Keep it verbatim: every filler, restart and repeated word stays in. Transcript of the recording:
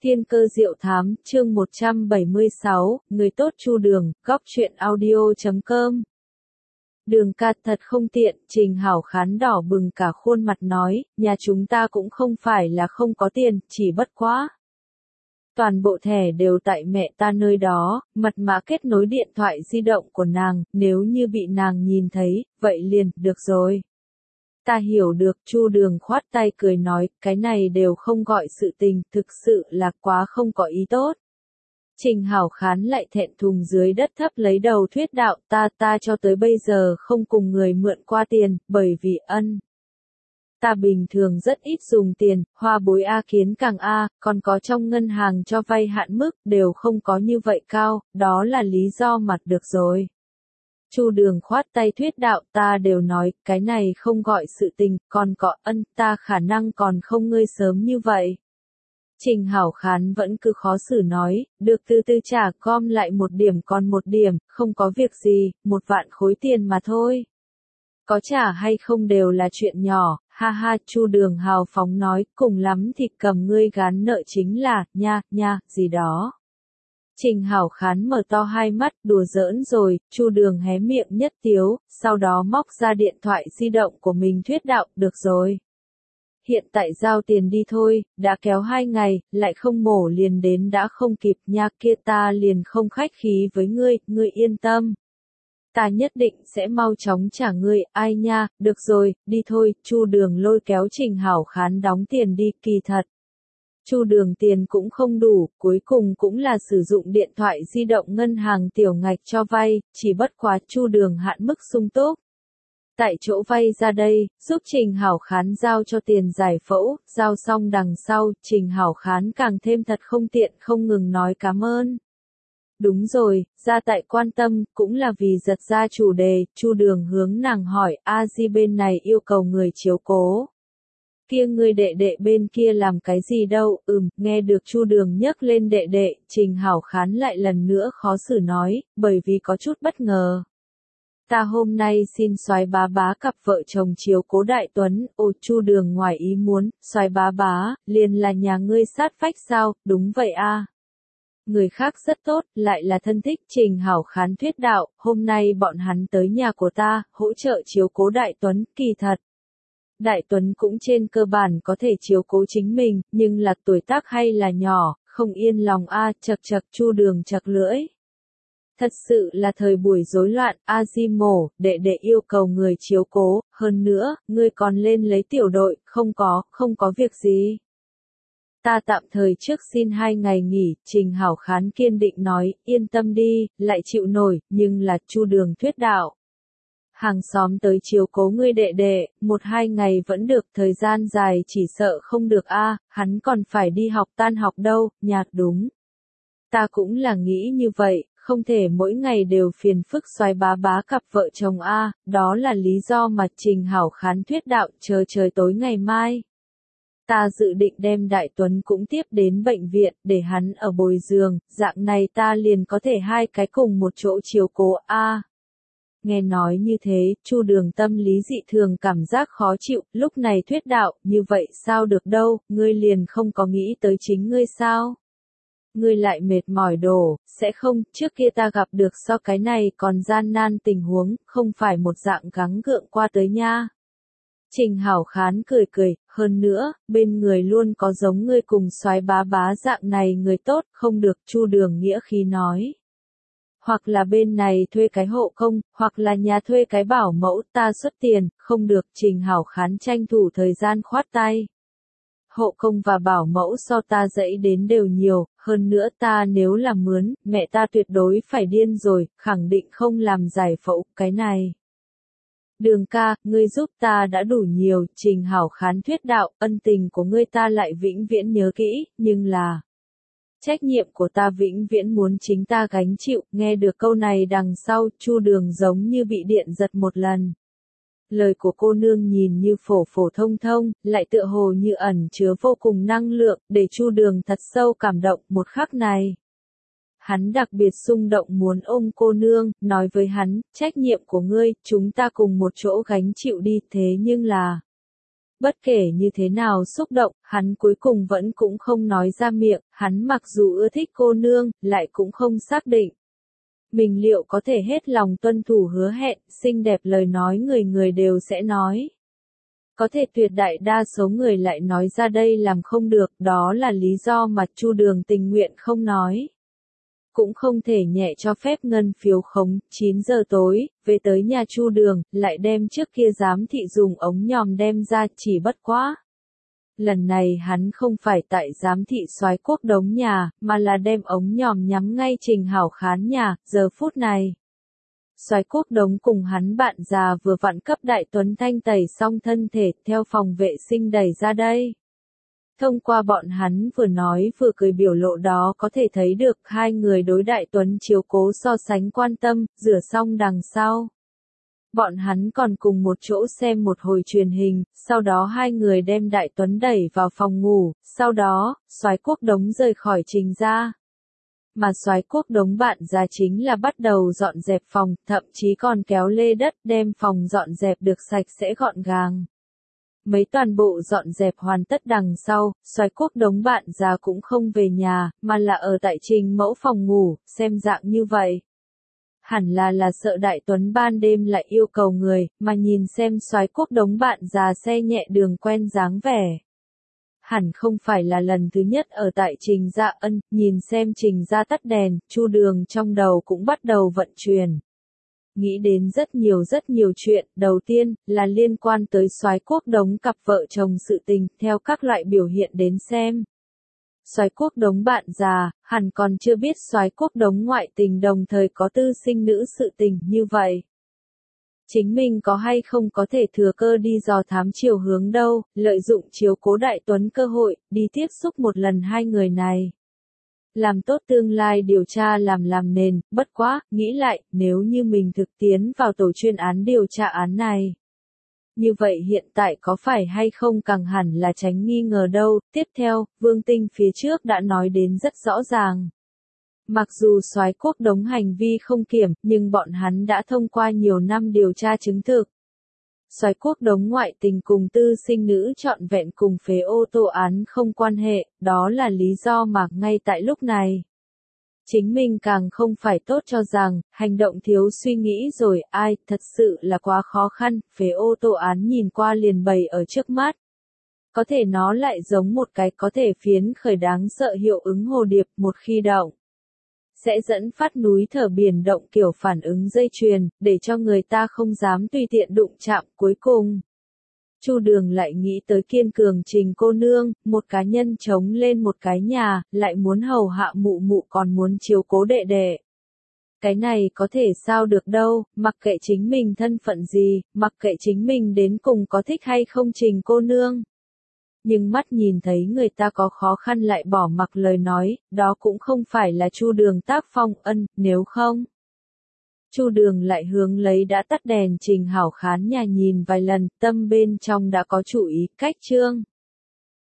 Thiên cơ diệu thám, chương một trăm bảy mươi sáu, người tốt Chu Đường, góc truyện audio chấm com. Đường ca thật không tiện, Trình Hảo Khán đỏ bừng cả khuôn mặt nói, nhà chúng ta cũng không phải là không có tiền, chỉ bất quá. Toàn bộ thẻ đều tại mẹ ta nơi đó, mật mã kết nối điện thoại di động của nàng, nếu như bị nàng nhìn thấy, vậy liền, được rồi. Ta hiểu được, Chu Đường khoát tay cười nói, cái này đều không gọi sự tình, thực sự là quá không có ý tốt. Trình Hảo Khán lại thẹn thùng dưới đất thấp lấy đầu thuyết đạo, ta ta cho tới bây giờ không cùng người mượn qua tiền, bởi vì ân. Ta bình thường rất ít dùng tiền, hoa bối A kiến càng A, còn có trong ngân hàng cho vay hạn mức, đều không có như vậy cao, đó là lý do mặt được rồi. Chu Đường khoát tay thuyết đạo, ta đều nói, cái này không gọi sự tình, còn có ân, ta khả năng còn không ngươi sớm như vậy. Trình Hảo Khán vẫn cứ khó xử nói, được từ từ trả gom lại một điểm còn một điểm, không có việc gì, một vạn khối tiền mà thôi. Có trả hay không đều là chuyện nhỏ, ha ha, Chu Đường hào phóng nói, cùng lắm thì cầm ngươi gán nợ chính là, nha, nha, gì đó. Trình Hảo Khán mở to hai mắt, đùa giỡn rồi, Chu Đường hé miệng nhất tiếu, sau đó móc ra điện thoại di động của mình thuyết đạo, được rồi. Hiện tại giao tiền đi thôi, đã kéo hai ngày, lại không mổ liền đến đã không kịp nha, kia ta liền không khách khí với ngươi, ngươi yên tâm. Ta nhất định sẽ mau chóng trả ngươi, ai nha, được rồi, đi thôi, Chu Đường lôi kéo Trình Hảo Khán đóng tiền đi, kỳ thật. Chu Đường tiền cũng không đủ, cuối cùng cũng là sử dụng điện thoại di động ngân hàng tiểu ngạch cho vay, chỉ bất quá Chu Đường hạn mức sung túc. Tại chỗ vay ra đây, giúp Trình Hảo Khán giao cho tiền giải phẫu, giao xong đằng sau, Trình Hảo Khán càng thêm thật không tiện không ngừng nói cảm ơn. Đúng rồi, gia tại quan tâm, cũng là vì giật ra chủ đề, Chu Đường hướng nàng hỏi, A Di bên này yêu cầu người chiếu cố. Kia người đệ đệ bên kia làm cái gì đâu, ừm, nghe được Chu Đường nhắc lên đệ đệ, Trình Hảo Khán lại lần nữa khó xử nói, bởi vì có chút bất ngờ. Ta hôm nay xin soái bá bá cặp vợ chồng chiếu cố Đại Tuấn, ô Chu Đường ngoài ý muốn, soái bá bá, liền là nhà ngươi sát phách sao, đúng vậy a. À. Người khác rất tốt, lại là thân thích, Trình Hảo Khán thuyết đạo, hôm nay bọn hắn tới nhà của ta, hỗ trợ chiếu cố Đại Tuấn, kỳ thật. Đại Tuấn cũng trên cơ bản có thể chiếu cố chính mình, nhưng là tuổi tác hay là nhỏ, không yên lòng a, à, chật chật Chu Đường chật lưỡi. Thật sự là thời buổi rối loạn, A Di mổ, đệ đệ yêu cầu người chiếu cố, hơn nữa, ngươi còn lên lấy tiểu đội, không có, không có việc gì. Ta tạm thời trước xin hai ngày nghỉ, Trình Hảo Khán kiên định nói, yên tâm đi, lại chịu nổi, nhưng là Chu Đường thuyết đạo. Hàng xóm tới chiếu cố ngươi đệ đệ, một hai ngày vẫn được, thời gian dài chỉ sợ không được a, hắn còn phải đi học tan học đâu, nhạt đúng. Ta cũng là nghĩ như vậy, không thể mỗi ngày đều phiền phức soái bá bá cặp vợ chồng a, đó là lý do mà Trình Hảo Khán thuyết đạo, chờ trời tối ngày mai. Ta dự định đem Đại Tuấn cũng tiếp đến bệnh viện, để hắn ở bồi giường, dạng này ta liền có thể hai cái cùng một chỗ chiếu cố a. Nghe nói như thế, Chu Đường tâm lý dị thường cảm giác khó chịu, lúc này thuyết đạo, như vậy sao được đâu, ngươi liền không có nghĩ tới chính ngươi sao? Ngươi lại mệt mỏi đổ, sẽ không, trước kia ta gặp được so cái này còn gian nan tình huống, không phải một dạng gắng gượng qua tới nha. Trình Hảo Khán cười cười, hơn nữa, bên người luôn có giống ngươi cùng soái bá bá dạng này người tốt, không được, Chu Đường nghĩa khí nói. Hoặc là bên này thuê cái hộ công, hoặc là nhà thuê cái bảo mẫu, ta xuất tiền, không được, Trình Hảo Khán tranh thủ thời gian khoát tay. Hộ công và bảo mẫu so ta dãy đến đều nhiều, hơn nữa ta nếu là mướn, mẹ ta tuyệt đối phải điên rồi, khẳng định không làm giải phẫu, cái này. Đường ca, ngươi giúp ta đã đủ nhiều, Trình Hảo Khán thuyết đạo, ân tình của ngươi ta lại vĩnh viễn nhớ kỹ, nhưng là... Trách nhiệm của ta vĩnh viễn muốn chính ta gánh chịu, nghe được câu này đằng sau, Chu Đường giống như bị điện giật một lần. Lời của cô nương nhìn như phổ phổ thông thông, lại tựa hồ như ẩn chứa vô cùng năng lượng, để Chu Đường thật sâu cảm động một khắc này. Hắn đặc biệt xung động muốn ôm cô nương, nói với hắn, trách nhiệm của ngươi, chúng ta cùng một chỗ gánh chịu đi, thế nhưng là... Bất kể như thế nào xúc động, hắn cuối cùng vẫn cũng không nói ra miệng, hắn mặc dù ưa thích cô nương, lại cũng không xác định. Mình liệu có thể hết lòng tuân thủ hứa hẹn, xinh đẹp lời nói người người đều sẽ nói. Có thể tuyệt đại đa số người lại nói ra đây làm không được, đó là lý do mà Chu Đường tình nguyện không nói. Cũng không thể nhẹ cho phép ngân phiếu khống, chín giờ tối, về tới nhà Chu Đường, lại đem trước kia giám thị dùng ống nhòm đem ra, chỉ bất quá. Lần này hắn không phải tại giám thị soái Quốc Đống nhà, mà là đem ống nhòm nhắm ngay Trình Hảo Khán nhà, giờ phút này. Soái Quốc Đống cùng hắn bạn già vừa vặn cấp Đại Tuấn thanh tẩy xong thân thể, theo phòng vệ sinh đẩy ra đây. Thông qua bọn hắn vừa nói vừa cười biểu lộ đó có thể thấy được hai người đối Đại Tuấn chiếu cố so sánh quan tâm, rửa xong đằng sau. Bọn hắn còn cùng một chỗ xem một hồi truyền hình, sau đó hai người đem Đại Tuấn đẩy vào phòng ngủ, sau đó, soái Quốc Đống rời khỏi Trình ra. Mà soái Quốc Đống bạn già chính là bắt đầu dọn dẹp phòng, thậm chí còn kéo lê đất đem phòng dọn dẹp được sạch sẽ gọn gàng. Mấy toàn bộ dọn dẹp hoàn tất đằng sau, soái Quốc Đống bạn già cũng không về nhà, mà là ở tại Trình mẫu phòng ngủ, xem dạng như vậy. Hẳn là là sợ Đại Tuấn ban đêm lại yêu cầu người, mà nhìn xem soái Quốc Đống bạn già xe nhẹ đường quen dáng vẻ. Hẳn không phải là lần thứ nhất ở tại Trình gia ân, nhìn xem Trình gia tắt đèn, Chu Đường trong đầu cũng bắt đầu vận chuyển. Nghĩ đến rất nhiều rất nhiều chuyện, đầu tiên, là liên quan tới soái Quốc Đống cặp vợ chồng sự tình, theo các loại biểu hiện đến xem. Soái Quốc Đống bạn già, hẳn còn chưa biết soái Quốc Đống ngoại tình đồng thời có tư sinh nữ sự tình như vậy. Chính mình có hay không có thể thừa cơ đi dò thám chiều hướng đâu, lợi dụng chiếu cố Đại Tuấn cơ hội, đi tiếp xúc một lần hai người này. Làm tốt tương lai điều tra làm làm nền, bất quá, nghĩ lại, nếu như mình thực tiến vào tổ chuyên án điều tra án này. Như vậy hiện tại có phải hay không càng hẳn là tránh nghi ngờ đâu. Tiếp theo, Vương Tinh phía trước đã nói đến rất rõ ràng. Mặc dù soái Quốc Đống hành vi không kiểm, nhưng bọn hắn đã thông qua nhiều năm điều tra chứng thực. Soái Quốc Đống ngoại tình cùng tư sinh nữ trọn vẹn cùng phế ô tô án không quan hệ, đó là lý do mà ngay tại lúc này. Chính mình càng không phải tốt cho rằng, hành động thiếu suy nghĩ rồi, ai, thật sự là quá khó khăn, phế ô tô án nhìn qua liền bày ở trước mắt. Có thể nó lại giống một cái có thể phiến khởi đáng sợ hiệu ứng hồ điệp một khi động. Sẽ dẫn phát núi thở biển động kiểu phản ứng dây chuyền, để cho người ta không dám tùy tiện đụng chạm. Cuối cùng, Chu Đường lại nghĩ tới kiên cường Trình cô nương, một cá nhân chống lên một cái nhà, lại muốn hầu hạ mụ mụ còn muốn chiếu cố đệ đệ. Cái này có thể sao được đâu, mặc kệ chính mình thân phận gì, mặc kệ chính mình đến cùng có thích hay không Trình cô nương. Nhưng mắt nhìn thấy người ta có khó khăn lại bỏ mặc lời nói, đó cũng không phải là Chu Đường tác phong ân, nếu không. Chu Đường lại hướng lấy đã tắt đèn Trình Hảo Khán nhà nhìn vài lần, tâm bên trong đã có chủ ý, cách chương.